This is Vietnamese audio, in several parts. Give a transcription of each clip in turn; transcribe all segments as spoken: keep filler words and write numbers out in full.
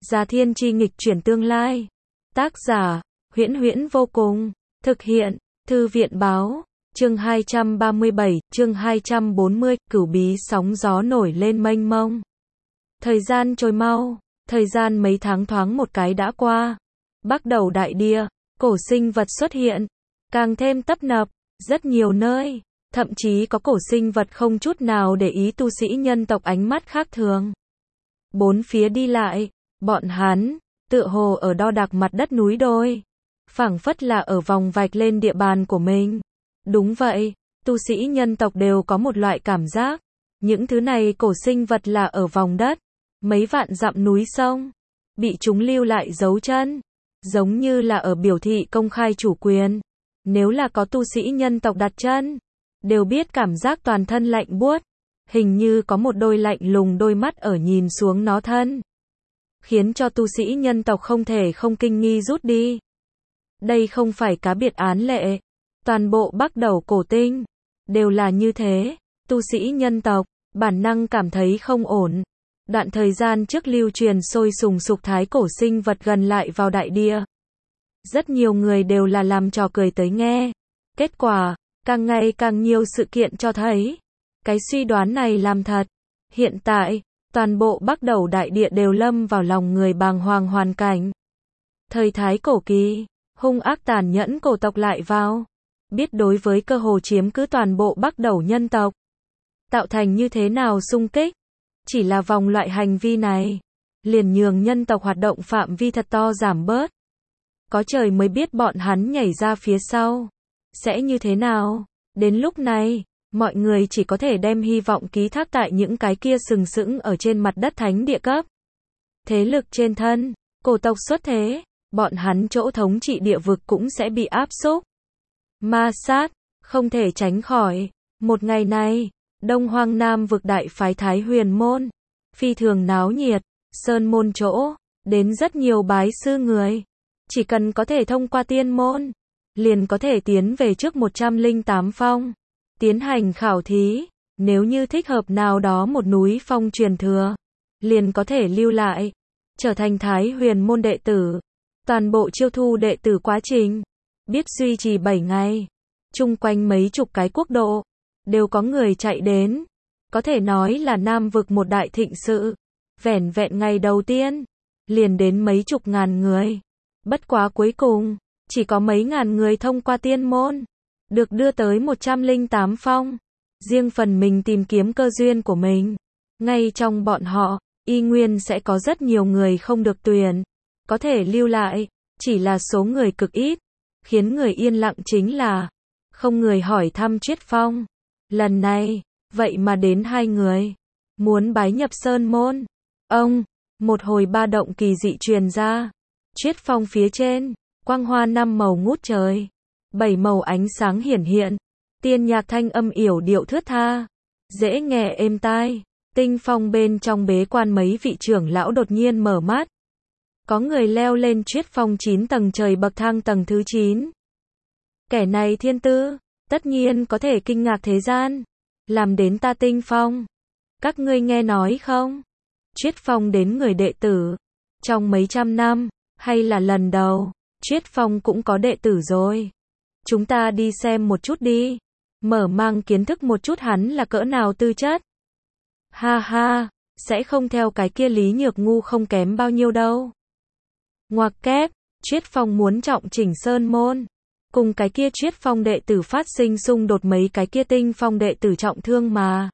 Gia Thiên Chi nghịch chuyển tương lai. Tác giả, Huyễn Huyễn vô cùng. Thực hiện, Thư viện báo. Chương hai trăm ba mươi bảy, chương hai trăm bốn mươi, cửu bí sóng gió nổi lên mênh mông. Thời gian trôi mau, thời gian mấy tháng thoáng một cái đã qua. Bắt đầu đại địa, cổ sinh vật xuất hiện, càng thêm tấp nập, rất nhiều nơi, thậm chí có cổ sinh vật không chút nào để ý tu sĩ nhân tộc ánh mắt khác thường. Bốn phía đi lại, bọn hắn, tựa hồ ở đo đạc mặt đất núi đồi, phảng phất là ở vòng vạch lên địa bàn của mình. Đúng vậy, tu sĩ nhân tộc đều có một loại cảm giác, những thứ này cổ sinh vật là ở vòng đất, mấy vạn dặm núi sông, bị chúng lưu lại dấu chân, giống như là ở biểu thị công khai chủ quyền. Nếu là có tu sĩ nhân tộc đặt chân, đều biết cảm giác toàn thân lạnh buốt, hình như có một đôi lạnh lùng đôi mắt ở nhìn xuống nó thân, khiến cho tu sĩ nhân tộc không thể không kinh nghi rút đi. Đây không phải cá biệt án lệ, toàn bộ Bắc Đầu cổ tinh đều là như thế, tu sĩ nhân tộc bản năng cảm thấy không ổn. Đoạn thời gian trước lưu truyền sôi sùng sục thái cổ sinh vật gần lại vào đại địa. Rất nhiều người đều là làm trò cười tới nghe. Kết quả, càng ngày càng nhiều sự kiện cho thấy, cái suy đoán này làm thật. Hiện tại, toàn bộ Bắc Đầu đại địa đều lâm vào lòng người bàng hoàng hoàn cảnh. Thời thái cổ kỳ, hung ác tàn nhẫn cổ tộc lại vào, biết đối với cơ hồ chiếm cứ toàn bộ Bắc Đầu nhân tộc, tạo thành như thế nào xung kích. Chỉ là vòng loại hành vi này, liền nhường nhân tộc hoạt động phạm vi thật to giảm bớt. Có trời mới biết bọn hắn nhảy ra phía sau sẽ như thế nào. Đến lúc này, mọi người chỉ có thể đem hy vọng ký thác tại những cái kia sừng sững ở trên mặt đất thánh địa cấp thế lực trên thân, cổ tộc xuất thế, bọn hắn chỗ thống trị địa vực cũng sẽ bị áp xúc, ma sát, không thể tránh khỏi. Một ngày này, Đông Hoang Nam vực đại phái Thái Huyền môn, phi thường náo nhiệt, sơn môn chỗ, đến rất nhiều bái sư người. Chỉ cần có thể thông qua tiên môn, liền có thể tiến về trước một trăm lẻ tám phong, tiến hành khảo thí. Nếu như thích hợp nào đó một núi phong truyền thừa, liền có thể lưu lại, trở thành Thái Huyền môn đệ tử. Toàn bộ chiêu thu đệ tử quá trình, biết duy trì bảy ngày, chung quanh mấy chục cái quốc độ, đều có người chạy đến. Có thể nói là Nam vực một đại thịnh sự. Vẻn vẹn ngày đầu tiên, liền đến mấy chục ngàn người. Bất quá cuối cùng, chỉ có mấy ngàn người thông qua tiên môn, được đưa tới một trăm lẻ tám phong. Riêng phần mình tìm kiếm cơ duyên của mình. Ngay trong bọn họ, y nguyên sẽ có rất nhiều người không được tuyển, có thể lưu lại, chỉ là số người cực ít. Khiến người yên lặng chính là, không người hỏi thăm Triết Phong. Lần này, vậy mà đến hai người, muốn bái nhập sơn môn. Ông, một hồi ba động kỳ dị truyền ra. Triết Phong phía trên, quang hoa năm màu ngút trời, bảy màu ánh sáng hiển hiện, tiên nhạc thanh âm yểu điệu thướt tha, dễ nghe êm tai. Tinh phong bên trong bế quan mấy vị trưởng lão đột nhiên mở mắt. Có người leo lên Triết Phong chín tầng trời bậc thang tầng thứ chín. Kẻ này thiên tư, tất nhiên có thể kinh ngạc thế gian, làm đến ta tinh phong. Các ngươi nghe nói không? Triết Phong đến người đệ tử, trong mấy trăm năm, hay là lần đầu, Triết Phong cũng có đệ tử rồi. Chúng ta đi xem một chút đi, mở mang kiến thức một chút hắn là cỡ nào tư chất. Ha ha, sẽ không theo cái kia Lý Nhược ngu không kém bao nhiêu đâu. Ngoặc kép, Triết Phong muốn trọng chỉnh sơn môn, cùng cái kia Triết Phong đệ tử phát sinh xung đột, mấy cái kia tinh phong đệ tử trọng thương mà.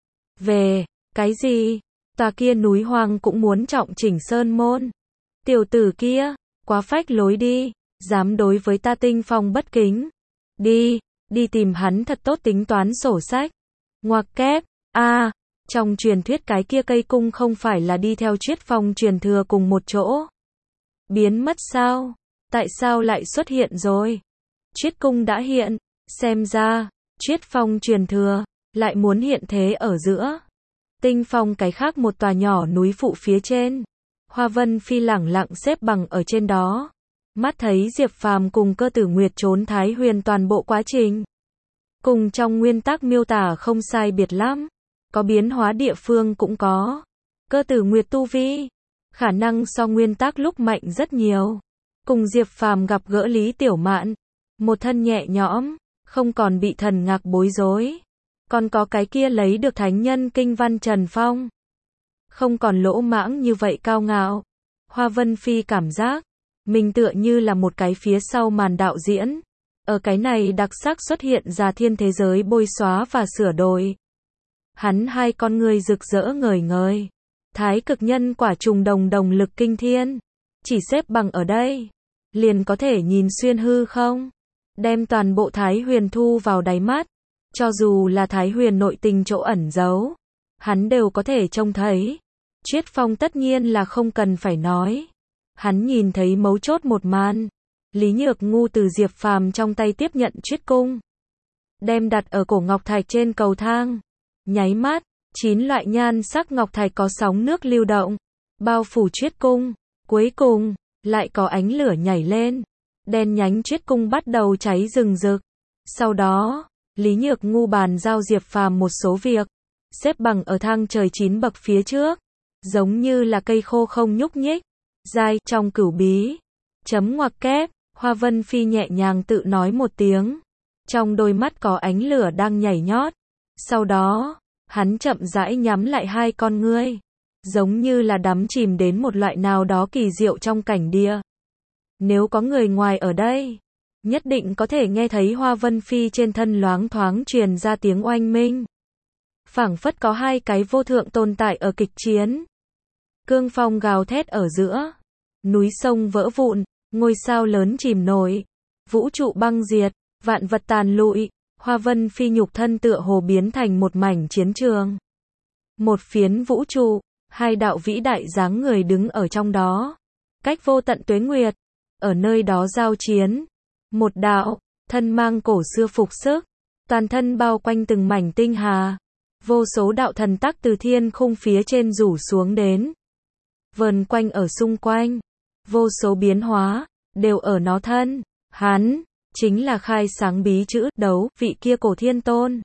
Về, cái gì? Tòa kia núi hoang cũng muốn trọng chỉnh sơn môn. Tiểu tử kia, quá phách lối đi, dám đối với ta tinh phong bất kính. Đi, đi tìm hắn thật tốt tính toán sổ sách. Ngoặc kép, a à, trong truyền thuyết cái kia cây cung không phải là đi theo Triết Phong truyền thừa cùng một chỗ. Biến mất sao? Tại sao lại xuất hiện rồi? Triết cung đã hiện, xem ra, Triết Phong truyền thừa, lại muốn hiện thế ở giữa. Tinh phong cái khác một tòa nhỏ núi phụ phía trên. Hoa Vân Phi lẳng lặng xếp bằng ở trên đó. Mắt thấy Diệp Phàm cùng Cơ Tử Nguyệt trốn Thái Huyền toàn bộ quá trình. Cùng trong nguyên tắc miêu tả không sai biệt lắm. Có biến hóa địa phương cũng có. Cơ Tử Nguyệt tu vi, khả năng so nguyên tắc lúc mạnh rất nhiều. Cùng Diệp Phàm gặp gỡ Lý Tiểu Mạn, một thân nhẹ nhõm, không còn bị thần ngạc bối rối. Còn có cái kia lấy được thánh nhân kinh văn Trần Phong, không còn lỗ mãng như vậy cao ngạo. Hoa Vân Phi cảm giác mình tựa như là một cái phía sau màn đạo diễn, ở cái này đặc sắc xuất hiện ra thiên thế giới bôi xóa và sửa đổi. Hắn hai con người rực rỡ ngời ngời, thái cực nhân quả trùng đồng đồng lực kinh thiên, chỉ xếp bằng ở đây, liền có thể nhìn xuyên hư không, đem toàn bộ Thái Huyền thu vào đáy mắt, cho dù là Thái Huyền nội tình chỗ ẩn giấu, hắn đều có thể trông thấy. Triết Phong tất nhiên là không cần phải nói. Hắn nhìn thấy mấu chốt một màn. Lý Nhược Ngu từ Diệp Phàm trong tay tiếp nhận Triết Cung, đem đặt ở cổ ngọc thạch trên cầu thang. Nháy mắt, chín loại nhan sắc ngọc thạch có sóng nước lưu động, bao phủ Triết Cung. Cuối cùng, lại có ánh lửa nhảy lên. Đen nhánh Triết Cung bắt đầu cháy rừng rực. Sau đó, Lý Nhược Ngu bàn giao Diệp Phàm một số việc, xếp bằng ở thang trời chín bậc phía trước, giống như là cây khô không nhúc nhích. Giai trong cửu bí. Chấm ngoặc kép, Hoa Vân Phi nhẹ nhàng tự nói một tiếng. Trong đôi mắt có ánh lửa đang nhảy nhót. Sau đó, hắn chậm rãi nhắm lại hai con ngươi, giống như là đắm chìm đến một loại nào đó kỳ diệu trong cảnh địa. Nếu có người ngoài ở đây, nhất định có thể nghe thấy Hoa Vân Phi trên thân loáng thoáng truyền ra tiếng oanh minh. Phảng phất có hai cái vô thượng tồn tại ở kịch chiến. Cương phong gào thét ở giữa, núi sông vỡ vụn, ngôi sao lớn chìm nổi, vũ trụ băng diệt, vạn vật tàn lụi. Hoa Vân Phi nhục thân tựa hồ biến thành một mảnh chiến trường. Một phiến vũ trụ, hai đạo vĩ đại dáng người đứng ở trong đó, cách vô tận tuế nguyệt, ở nơi đó giao chiến. Một đạo, thân mang cổ xưa phục sức, toàn thân bao quanh từng mảnh tinh hà, vô số đạo thần tắc từ thiên khung phía trên rủ xuống đến, vờn quanh ở xung quanh, vô số biến hóa, đều ở nó thân. Hắn, chính là khai sáng bí chữ đấu, vị kia cổ thiên tôn.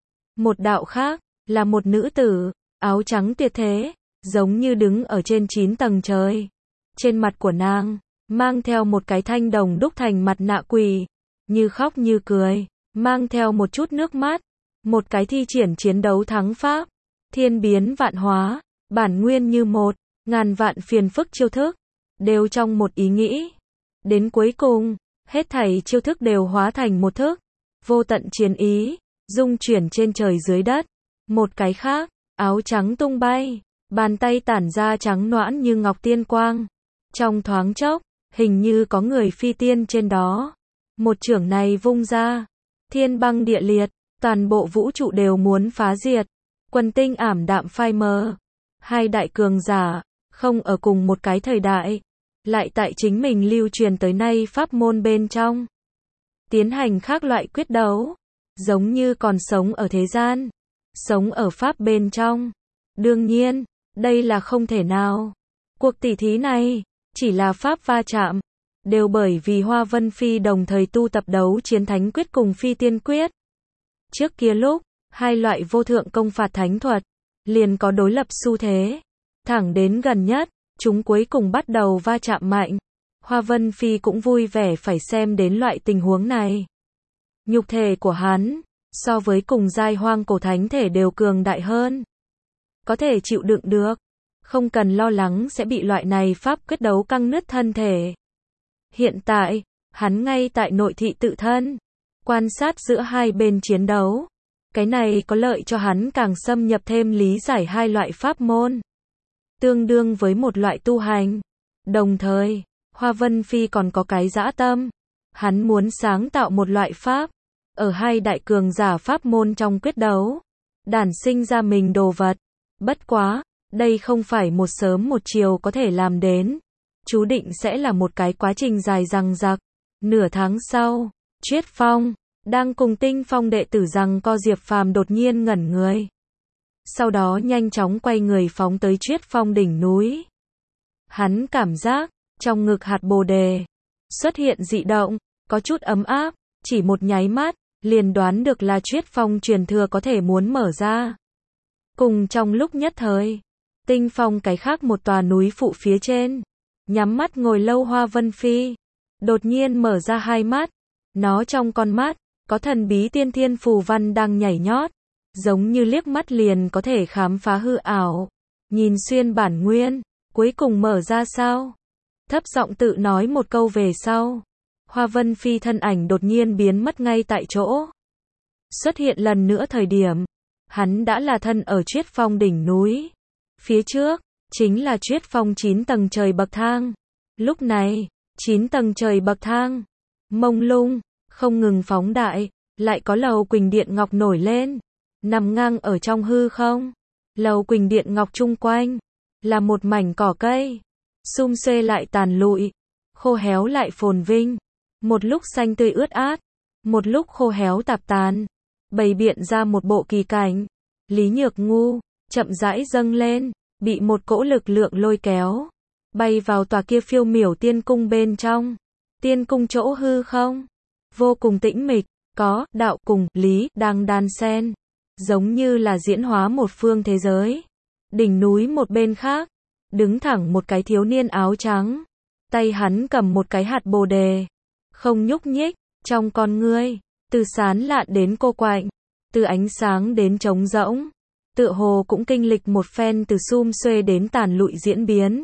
Một đạo khác, là một nữ tử, áo trắng tuyệt thế, giống như đứng ở trên chín tầng trời. Trên mặt của nàng, mang theo một cái thanh đồng đúc thành mặt nạ quỷ, như khóc như cười, mang theo một chút nước mắt. Một cái thi triển chiến đấu thắng pháp, thiên biến vạn hóa, bản nguyên như một, ngàn vạn phiền phức chiêu thức, đều trong một ý nghĩ. Đến cuối cùng, hết thảy chiêu thức đều hóa thành một thức, vô tận chiến ý, dung chuyển trên trời dưới đất. Một cái khác, áo trắng tung bay, bàn tay tản ra trắng noãn như ngọc tiên quang. Trong thoáng chốc, hình như có người phi tiên trên đó. Một chưởng này vung ra, thiên băng địa liệt, toàn bộ vũ trụ đều muốn phá diệt. Quần tinh ảm đạm phai mờ. Hai đại cường giả, không ở cùng một cái thời đại, lại tại chính mình lưu truyền tới nay pháp môn bên trong, tiến hành khác loại quyết đấu, giống như còn sống ở thế gian, sống ở pháp bên trong. Đương nhiên, đây là không thể nào. Cuộc tỉ thí này, chỉ là pháp va chạm, đều bởi vì Hoa Vân Phi đồng thời tu tập đấu chiến thánh quyết cùng phi tiên quyết. Trước kia lúc, hai loại vô thượng công phạt thánh thuật, liền có đối lập xu thế. Thẳng đến gần nhất, chúng cuối cùng bắt đầu va chạm mạnh. Hoa Vân Phi cũng vui vẻ phải xem đến loại tình huống này. Nhục thể của hắn, so với cùng giai hoang cổ thánh thể đều cường đại hơn. Có thể chịu đựng được. Không cần lo lắng sẽ bị loại này pháp quyết đấu căng nứt thân thể. Hiện tại, hắn ngay tại nội thị tự thân, quan sát giữa hai bên chiến đấu. Cái này có lợi cho hắn càng xâm nhập thêm lý giải hai loại pháp môn, tương đương với một loại tu hành. Đồng thời, Hoa Vân Phi còn có cái dã tâm. Hắn muốn sáng tạo một loại pháp, ở hai đại cường giả pháp môn trong quyết đấu, đản sinh ra mình đồ vật. Bất quá, đây không phải một sớm một chiều có thể làm đến. Chú định sẽ là một cái quá trình dài dằng dặc. Nửa tháng sau, Triết Phong đang cùng Tinh Phong đệ tử rằng co Diệp Phàm đột nhiên ngẩn người. Sau đó nhanh chóng quay người phóng tới Triết Phong đỉnh núi. Hắn cảm giác, trong ngực hạt bồ đề, xuất hiện dị động, có chút ấm áp, chỉ một nháy mắt, liền đoán được là Triết Phong truyền thừa có thể muốn mở ra. Cùng trong lúc nhất thời, Tinh phong cái khác một tòa núi phụ phía trên. Nhắm mắt ngồi lâu Hoa Vân Phi. Đột nhiên mở ra hai mắt. Nó trong con mắt, có thần bí tiên thiên phù văn đang nhảy nhót. Giống như liếc mắt liền có thể khám phá hư ảo. Nhìn xuyên bản nguyên, cuối cùng mở ra sao? Thấp giọng tự nói một câu về sau. Hoa Vân Phi thân ảnh đột nhiên biến mất ngay tại chỗ. Xuất hiện lần nữa thời điểm, hắn đã là thân ở Triết Phong đỉnh núi. Phía trước, chính là Triết Phong chín tầng trời bậc thang. Lúc này, chín tầng trời bậc thang, mông lung, không ngừng phóng đại, lại có lầu Quỳnh Điện Ngọc nổi lên, nằm ngang ở trong hư không. Lầu Quỳnh Điện Ngọc chung quanh, là một mảnh cỏ cây, sum xuê lại tàn lụi, khô héo lại phồn vinh, một lúc xanh tươi ướt át, một lúc khô héo tạp tàn, bày biện ra một bộ kỳ cảnh. Lý Nhược Ngu, chậm rãi dâng lên, bị một cỗ lực lượng lôi kéo, bay vào tòa kia phiêu miểu tiên cung bên trong. Tiên cung chỗ hư không, vô cùng tĩnh mịch, có, đạo cùng, lý, đang đan xen, giống như là diễn hóa một phương thế giới. Đỉnh núi một bên khác, đứng thẳng một cái thiếu niên áo trắng, tay hắn cầm một cái hạt bồ đề, không nhúc nhích, trong con ngươi, từ sán lạn đến cô quạnh, từ ánh sáng đến trống rỗng, tựa hồ cũng kinh lịch một phen từ sum xuê đến tàn lụi diễn biến.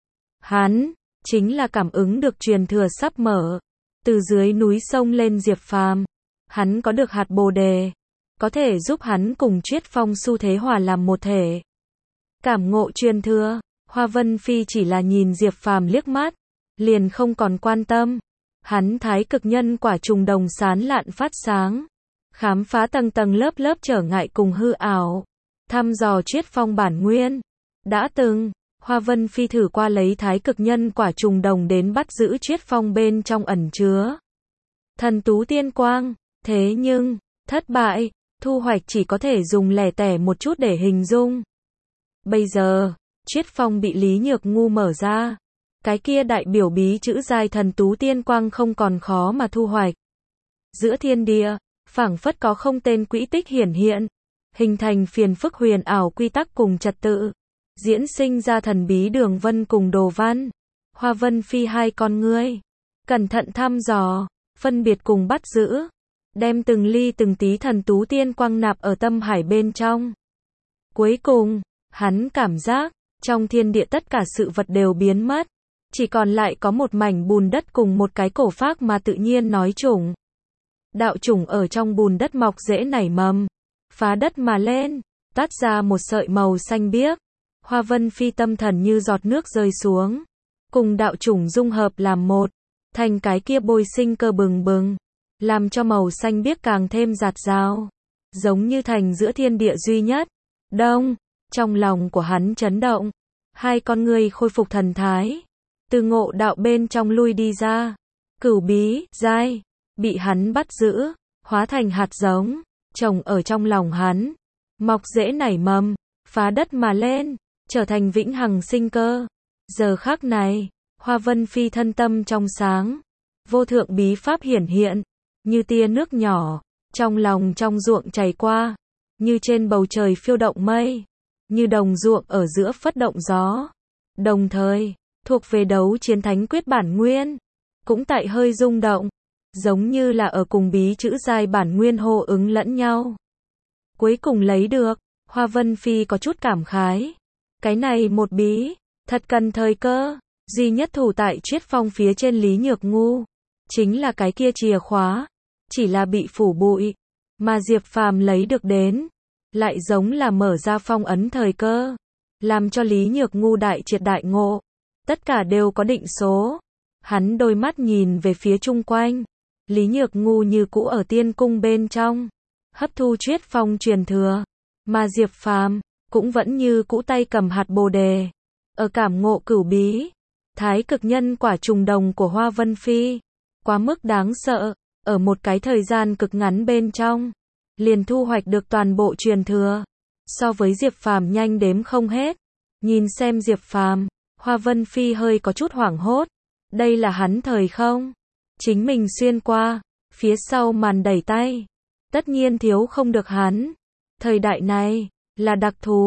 Hắn, chính là cảm ứng được truyền thừa sắp mở, từ dưới núi sông lên Diệp Phàm. Hắn có được hạt bồ đề, có thể giúp hắn cùng Triết Phong xu thế hòa làm một thể. Cảm ngộ truyền thừa, Hoa Vân Phi chỉ là nhìn Diệp Phàm liếc mắt, liền không còn quan tâm. Hắn thái cực nhân quả trùng đồng sán lạn phát sáng, khám phá tầng tầng lớp lớp trở ngại cùng hư ảo, thăm dò Triết Phong bản nguyên. Đã từng, Hoa Vân Phi thử qua lấy thái cực nhân quả trùng đồng đến bắt giữ Triết Phong bên trong ẩn chứa thần tú tiên quang, thế nhưng, thất bại, thu hoạch chỉ có thể dùng lẻ tẻ một chút để hình dung. Bây giờ, Triết Phong bị Lý Nhược Ngu mở ra, cái kia đại biểu bí chữ giai thần tú tiên quang không còn khó mà thu hoạch. Giữa thiên địa, phảng phất có không tên quỹ tích hiển hiện, hình thành phiền phức huyền ảo quy tắc cùng trật tự, diễn sinh ra thần bí đường vân cùng đồ văn. Hoa Vân Phi hai con ngươi, cẩn thận thăm dò, phân biệt cùng bắt giữ, đem từng ly từng tí thần tú tiên quang nạp ở tâm hải bên trong. Cuối cùng, hắn cảm giác, trong thiên địa tất cả sự vật đều biến mất, chỉ còn lại có một mảnh bùn đất cùng một cái cổ phác mà tự nhiên nói chủng. Đạo chủng ở trong bùn đất mọc rễ nảy mầm, phá đất mà lên, tát ra một sợi màu xanh biếc. Hoa Vân Phi tâm thần như giọt nước rơi xuống, cùng đạo chủng dung hợp làm một, thành cái kia bôi sinh cơ bừng bừng, làm cho màu xanh biếc càng thêm rạt rào, giống như thành giữa thiên địa duy nhất. Đông, trong lòng của hắn chấn động, hai con ngươi khôi phục thần thái, từ ngộ đạo bên trong lui đi ra. Cửu bí, giai, bị hắn bắt giữ, hóa thành hạt giống, trồng ở trong lòng hắn, mọc rễ nảy mầm, phá đất mà lên, trở thành vĩnh hằng sinh cơ. Giờ khắc này, Hoa Vân Phi thân tâm trong sáng, vô thượng bí pháp hiển hiện, như tia nước nhỏ, trong lòng trong ruộng chảy qua, như trên bầu trời phiêu động mây, như đồng ruộng ở giữa phất động gió. Đồng thời, thuộc về đấu chiến thánh quyết bản nguyên, cũng tại hơi rung động, giống như là ở cùng bí chữ giai bản nguyên hô ứng lẫn nhau. Cuối cùng lấy được, Hoa Vân Phi có chút cảm khái. Cái này một bí, thật cần thời cơ, duy nhất thủ tại Triết Phong phía trên Lý Nhược Ngu, chính là cái kia chìa khóa, chỉ là bị phủ bụi, mà Diệp Phàm lấy được đến, lại giống là mở ra phong ấn thời cơ, làm cho Lý Nhược Ngu đại triệt đại ngộ, tất cả đều có định số. Hắn đôi mắt nhìn về phía chung quanh, Lý Nhược Ngu như cũ ở tiên cung bên trong, hấp thu Triết Phong truyền thừa, mà Diệp Phàm cũng vẫn như cũ tay cầm hạt bồ đề, ở cảm ngộ cửu bí, thái cực nhân quả trùng đồng của Hoa Vân Phi, quá mức đáng sợ, ở một cái thời gian cực ngắn bên trong, liền thu hoạch được toàn bộ truyền thừa, so với Diệp Phàm nhanh đếm không hết. Nhìn xem Diệp Phàm, Hoa Vân Phi hơi có chút hoảng hốt, đây là hắn thời không? Chính mình xuyên qua, phía sau màn đẩy tay, tất nhiên thiếu không được hắn. Thời đại này, là đặc thù,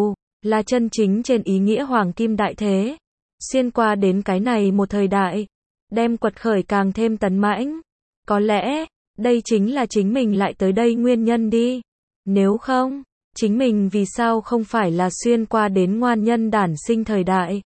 là chân chính trên ý nghĩa hoàng kim đại thế, xuyên qua đến cái này một thời đại, đem quật khởi càng thêm tấn mãnh. Có lẽ, đây chính là chính mình lại tới đây nguyên nhân đi. Nếu không, chính mình vì sao không phải là xuyên qua đến ngoan nhân đản sinh thời đại,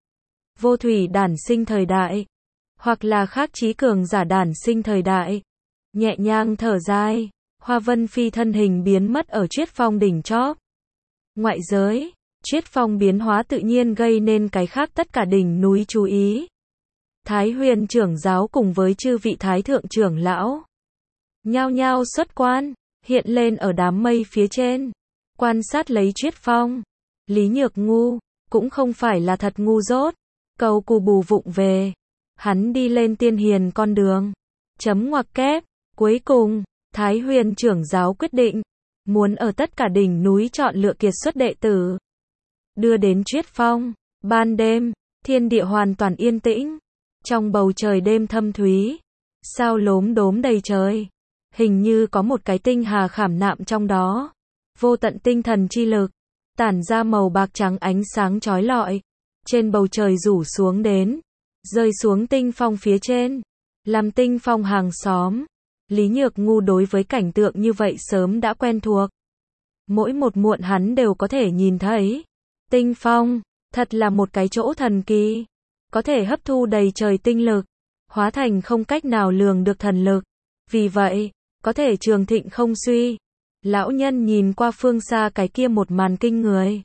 vô thủy đản sinh thời đại, hoặc là khác trí cường giả đản sinh thời đại. Nhẹ nhàng thở dài, Hoa Vân Phi thân hình biến mất ở Triết Phong đỉnh chóp. Ngoại giới, Triết Phong biến hóa tự nhiên gây nên cái khác tất cả đỉnh núi chú ý. Thái Huyền trưởng giáo cùng với chư vị thái thượng trưởng lão nhao nhao xuất quan, hiện lên ở đám mây phía trên, quan sát lấy Triết Phong. Lý Nhược Ngu cũng không phải là thật ngu dốt, cầu cù bù vụng về, hắn đi lên tiên hiền con đường. Chấm ngoặc kép, cuối cùng, Thái Huyền trưởng giáo quyết định, muốn ở tất cả đỉnh núi chọn lựa kiệt xuất đệ tử, đưa đến Triết Phong. Ban đêm, thiên địa hoàn toàn yên tĩnh, trong bầu trời đêm thâm thúy, sao lốm đốm đầy trời, hình như có một cái tinh hà khảm nạm trong đó, vô tận tinh thần chi lực, tản ra màu bạc trắng ánh sáng chói lọi, trên bầu trời rủ xuống đến, rơi xuống tinh phong phía trên, làm tinh phong hàng xóm. Lý Nhược Ngu đối với cảnh tượng như vậy sớm đã quen thuộc. Mỗi một muộn hắn đều có thể nhìn thấy. Tinh phong, thật là một cái chỗ thần kỳ, có thể hấp thu đầy trời tinh lực, hóa thành không cách nào lường được thần lực. Vì vậy, có thể trường thịnh không suy. Lão nhân nhìn qua phương xa cái kia một màn kinh người,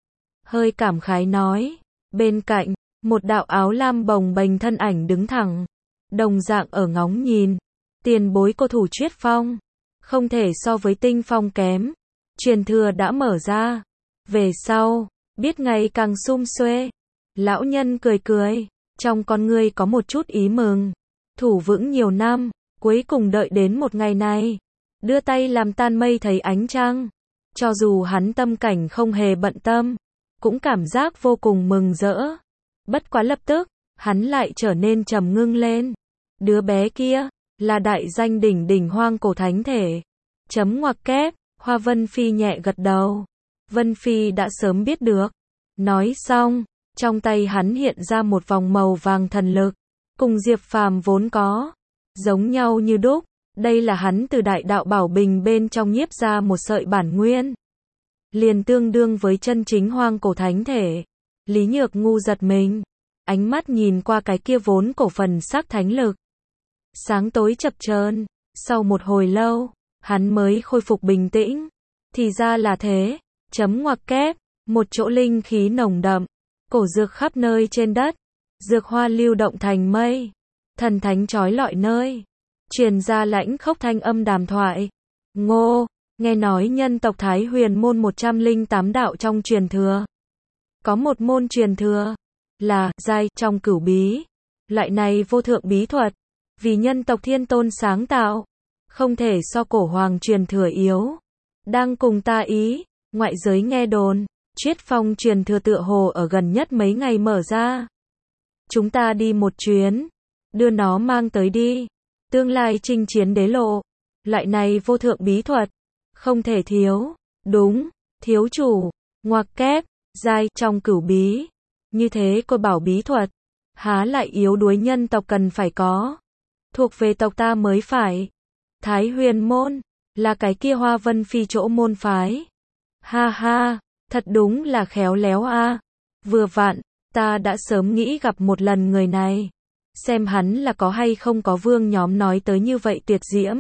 hơi cảm khái nói. Bên cạnh, một đạo áo lam bồng bềnh thân ảnh đứng thẳng, đồng dạng ở ngóng nhìn. Tiền bối cô thủ Triết Phong, không thể so với tinh phong kém. Truyền thừa đã mở ra, về sau, biết ngày càng sum xuê. Lão nhân cười cười, trong con ngươi có một chút ý mừng. Thủ vững nhiều năm, cuối cùng đợi đến một ngày này, đưa tay làm tan mây thấy ánh trăng. Cho dù hắn tâm cảnh không hề bận tâm, cũng cảm giác vô cùng mừng rỡ. Bất quá lập tức, hắn lại trở nên trầm ngưng lên. Đứa bé kia, là đại danh đỉnh đỉnh hoang cổ thánh thể. Chấm ngoặc kép, Hoa Vân Phi nhẹ gật đầu. Vân Phi đã sớm biết được. Nói xong, trong tay hắn hiện ra một vòng màu vàng thần lực, cùng Diệp Phàm vốn có, giống nhau như đúc. Đây là hắn từ đại đạo bảo bình bên trong nhiếp ra một sợi bản nguyên, liền tương đương với chân chính hoang cổ thánh thể. Lý Nhược Ngu giật mình, ánh mắt nhìn qua cái kia vốn cổ phần sắc thánh lực, sáng tối chập chờn. Sau một hồi lâu, hắn mới khôi phục bình tĩnh. Thì ra là thế. Chấm ngoặc kép, một chỗ linh khí nồng đậm, cổ dược khắp nơi trên đất, dược hoa lưu động thành mây, thần thánh chói lọi nơi, truyền ra lãnh khốc thanh âm đàm thoại. Ngô, nghe nói nhân tộc Thái Huyền môn một trăm lẻ tám đạo trong truyền thừa, có một môn truyền thừa là giai trong cửu bí. Loại này vô thượng bí thuật, vì nhân tộc Thiên Tôn sáng tạo, không thể so cổ hoàng truyền thừa yếu. Đang cùng ta ý, ngoại giới nghe đồn, Triết Phong truyền thừa tựa hồ ở gần nhất mấy ngày mở ra. Chúng ta đi một chuyến, đưa nó mang tới đi. Tương lai chinh chiến đế lộ, loại này vô thượng bí thuật, không thể thiếu. Đúng, thiếu chủ, ngoặc kép, giai trong cửu bí. Như thế cô bảo bí thuật, há lại yếu đuối nhân tộc cần phải có. Thuộc về tộc ta mới phải. Thái Huyền môn, là cái kia Hoa Vân Phi chỗ môn phái. Ha ha, thật đúng là khéo léo a. Vừa vặn, ta đã sớm nghĩ gặp một lần người này, xem hắn là có hay không có vương nhóm nói tới như vậy tuyệt diễm.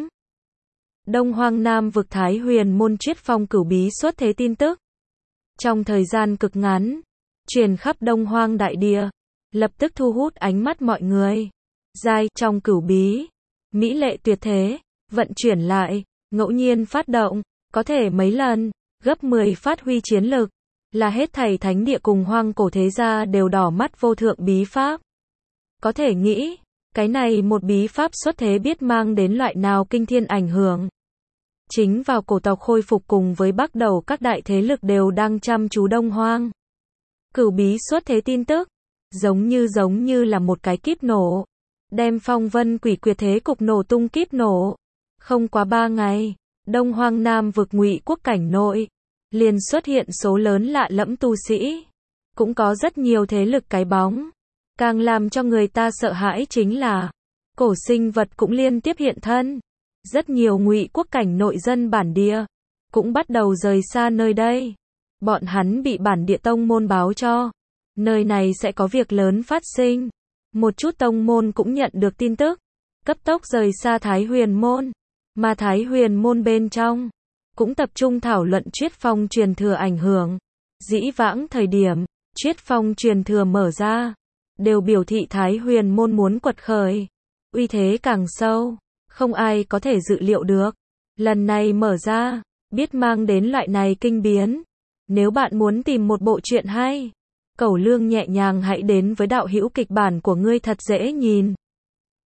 Đông Hoang Nam vực Thái Huyền môn Triết Phong cửu bí xuất thế tin tức, trong thời gian cực ngắn, truyền khắp Đông Hoang đại địa, lập tức thu hút ánh mắt mọi người. Giai trong cửu bí, mỹ lệ tuyệt thế, vận chuyển lại, ngẫu nhiên phát động, có thể mấy lần, gấp mười phát huy chiến lực, là hết thảy thánh địa cùng hoang cổ thế gia đều đỏ mắt vô thượng bí pháp. Có thể nghĩ, cái này một bí pháp xuất thế biết mang đến loại nào kinh thiên ảnh hưởng. Chính vào cổ tộc khôi phục cùng với bắt đầu các đại thế lực đều đang chăm chú Đông Hoang. Cửu bí xuất thế tin tức, giống như giống như là một cái kíp nổ, đem phong vân quỷ quyệt thế cục nổ tung kíp nổ. Không quá ba ngày, Đông Hoang Nam vực Ngụy quốc cảnh nội, liền xuất hiện số lớn lạ lẫm tu sĩ. Cũng có rất nhiều thế lực cái bóng. Càng làm cho người ta sợ hãi chính là, cổ sinh vật cũng liên tiếp hiện thân. Rất nhiều ngụy quốc cảnh nội dân bản địa, cũng bắt đầu rời xa nơi đây. Bọn hắn bị bản địa tông môn báo cho, nơi này sẽ có việc lớn phát sinh. Một chút tông môn cũng nhận được tin tức, cấp tốc rời xa Thái Huyền Môn. Mà Thái Huyền Môn bên trong, cũng tập trung thảo luận Triết Phong truyền thừa ảnh hưởng. Dĩ vãng thời điểm, Triết Phong truyền thừa mở ra, đều biểu thị Thái Huyền Môn muốn quật khởi. Uy thế càng sâu, không ai có thể dự liệu được. Lần này mở ra, biết mang đến loại này kinh biến. Nếu bạn muốn tìm một bộ truyện hay, Cẩu Lương nhẹ nhàng hãy đến với đạo hữu kịch bản của ngươi thật dễ nhìn.